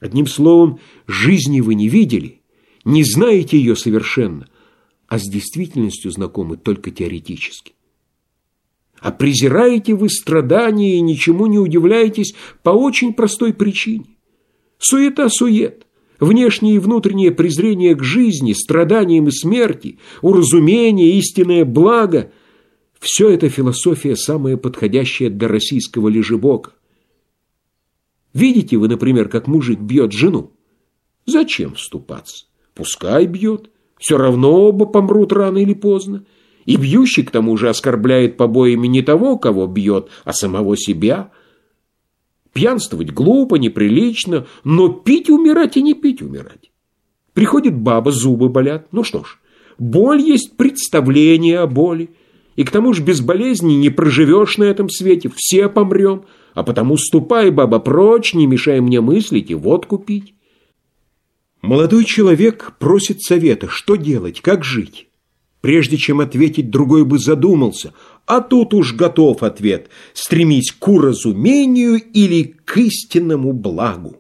Одним словом, жизни вы не видели, не знаете ее совершенно, а с действительностью знакомы только теоретически. А презираете вы страдания и ничему не удивляетесь по очень простой причине. Суета-сует, внешнее и внутреннее презрение к жизни, страданиям и смерти, уразумение, истинное благо – все это философия, самая подходящая для российского лежебока. Видите вы, например, как мужик бьет жену? Зачем вступаться? Пускай бьет. Все равно оба помрут рано или поздно. И бьющий, к тому же, оскорбляет побоями не того, кого бьет, а самого себя. Пьянствовать глупо, неприлично, но пить умирать и не пить умирать. Приходит баба, зубы болят. Ну что ж, боль есть представление о боли. И к тому же без болезни не проживешь на этом свете, все помрем. А потому ступай, баба, прочь, не мешай мне мыслить и водку пить. Молодой человек просит совета, что делать, как жить. Прежде чем ответить, другой бы задумался, а тут уж готов ответ: стремись к уразумению или к истинному благу.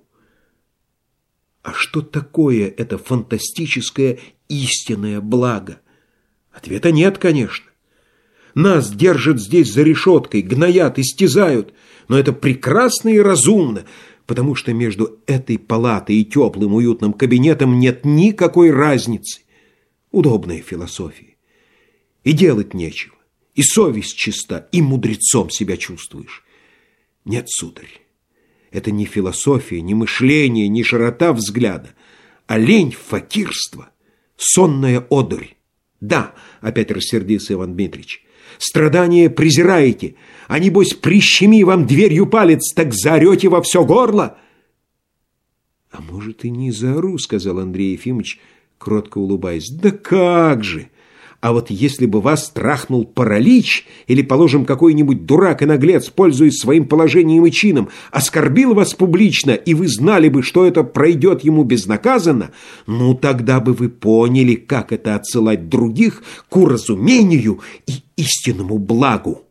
А что такое это фантастическое истинное благо? Ответа нет, конечно. Нас держат здесь за решеткой, гноят, истязают, но это прекрасно и разумно, потому что между этой палатой и теплым уютным кабинетом нет никакой разницы. Удобная философия. И делать нечего, и совесть чиста, и мудрецом себя чувствуешь. Нет, сударь, это не философия, не мышление, не широта взгляда, а лень, факирство, сонная одурь. Да, опять рассердился Иван Дмитрич, страдания презираете, а небось прищеми вам дверью палец, так заорете во все горло. А может, и не заору, сказал Андрей Ефимович, кротко улыбаясь. Да как же! А вот если бы вас трахнул паралич, или, положим, какой-нибудь дурак и наглец, пользуясь своим положением и чином, оскорбил вас публично, и вы знали бы, что это пройдет ему безнаказанно, ну тогда бы вы поняли, как это отсылать других к уразумению и истинному благу.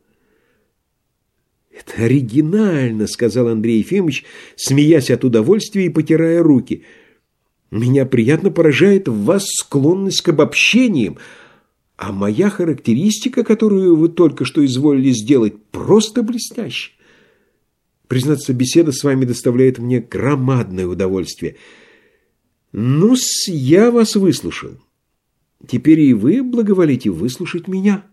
«Это оригинально», — сказал Андрей Ефимович, смеясь от удовольствия и потирая руки. «Меня приятно поражает в вас склонность к обобщениям, а моя характеристика, которую вы только что изволили сделать, просто блестящая. Признаться, беседа с вами доставляет мне громадное удовольствие. Ну-с, я вас выслушал. Теперь и вы благоволите выслушать меня».